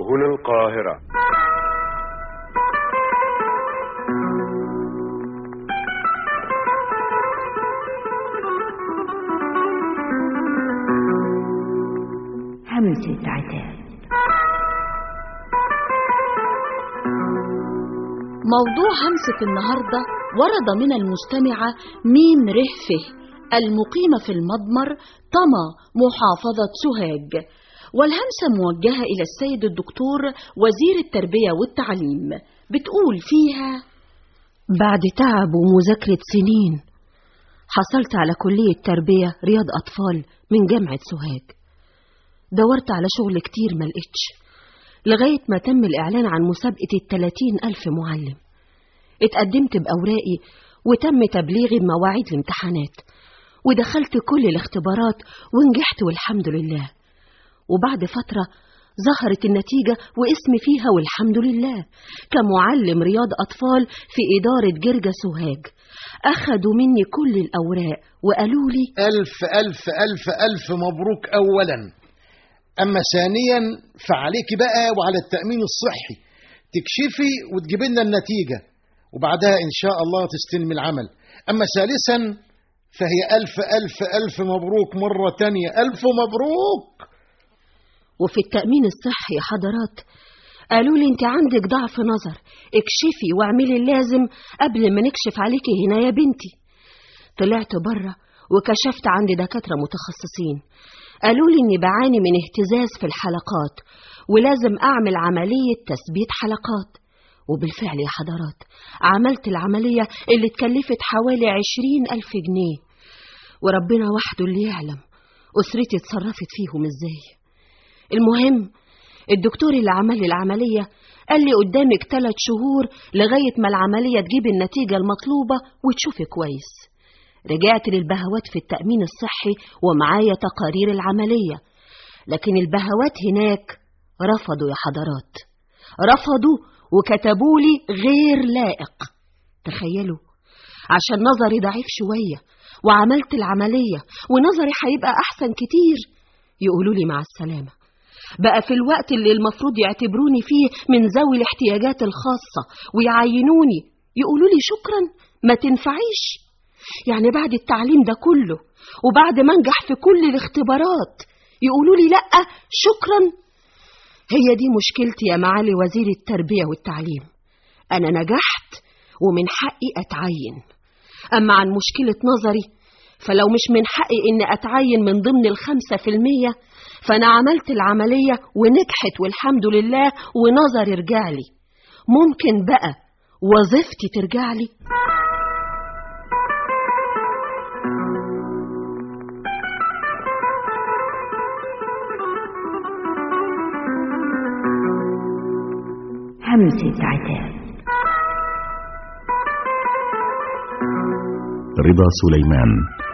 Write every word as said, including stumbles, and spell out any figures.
هنا القاهرة. همسة عتاب. موضوع همسة النهاردة ورد من المستمعة ميم رهفه المقيمة في المضمر طما محافظة سوهاج، والهمسة موجهة إلى السيد الدكتور وزير التربية والتعليم. بتقول فيها: بعد تعب ومذاكرة سنين حصلت على كلية تربية رياض أطفال من جامعة سوهاج. دورت على شغل كتير ملقتش لغاية ما تم الإعلان عن مسابقة التلاتين ألف معلم. اتقدمت بأوراقي وتم تبليغي بمواعيد الامتحانات، ودخلت كل الاختبارات ونجحت والحمد لله. وبعد فترة ظهرت النتيجة واسمي فيها والحمد لله كمعلم رياض أطفال في إدارة جرجة سوهاج. أخدوا مني كل الأوراق وقالوا لي: ألف ألف ألف ألف مبروك أولا. أما ثانيا فعليك بقى وعلى التأمين الصحي تكشفي وتجيب لنا النتيجة، وبعدها إن شاء الله تستلم العمل. أما ثالثا فهي ألف ألف ألف مبروك مرة تانية، ألف مبروك. وفي التأمين الصحي يا حضرات قالوا لي: انت عندك ضعف نظر، اكشفي واعملي اللازم قبل ما نكشف عليكي هنا يا بنتي. طلعت بره وكشفت عند دكاترة متخصصين، قالوا لي اني بعاني من اهتزاز في الحلقات ولازم اعمل عملية تثبيت حلقات. وبالفعل يا حضرات عملت العملية اللي اتكلفت حوالي عشرين ألف جنيه، وربنا وحده اللي يعلم أسرتي اتصرفت فيهم ازاي. المهم الدكتور اللي عمل لي العملية قال لي: قدامك ثلاث شهور لغاية ما العملية تجيب النتيجة المطلوبة وتشوفي كويس. رجعت للبهوات في التأمين الصحي ومعايا تقارير العملية، لكن البهوات هناك رفضوا يا حضرات، رفضوا وكتبوا لي غير لائق. تخيلوا، عشان نظري ضعيف شوية وعملت العملية ونظري هيبقى أحسن كتير، يقولوا لي مع السلامة. بقى في الوقت اللي المفروض يعتبروني فيه من ذوي الاحتياجات الخاصة ويعينوني يقولوا لي شكرا ما تنفعيش. يعني بعد التعليم ده كله وبعد ما انجح في كل الاختبارات يقولوا لي لأ شكرا. هي دي مشكلتي يا معالي وزير التربية والتعليم. أنا نجحت ومن حقي أتعين، أما عن مشكلة نظري فلو مش من حقي إن أتعين من ضمن الخمسة في المية فأنا عملت العملية ونجحت والحمد لله ونظري رجعلي. ممكن بقى وظيفتي ترجعلي؟ همسة عتاب. رضا سليمان.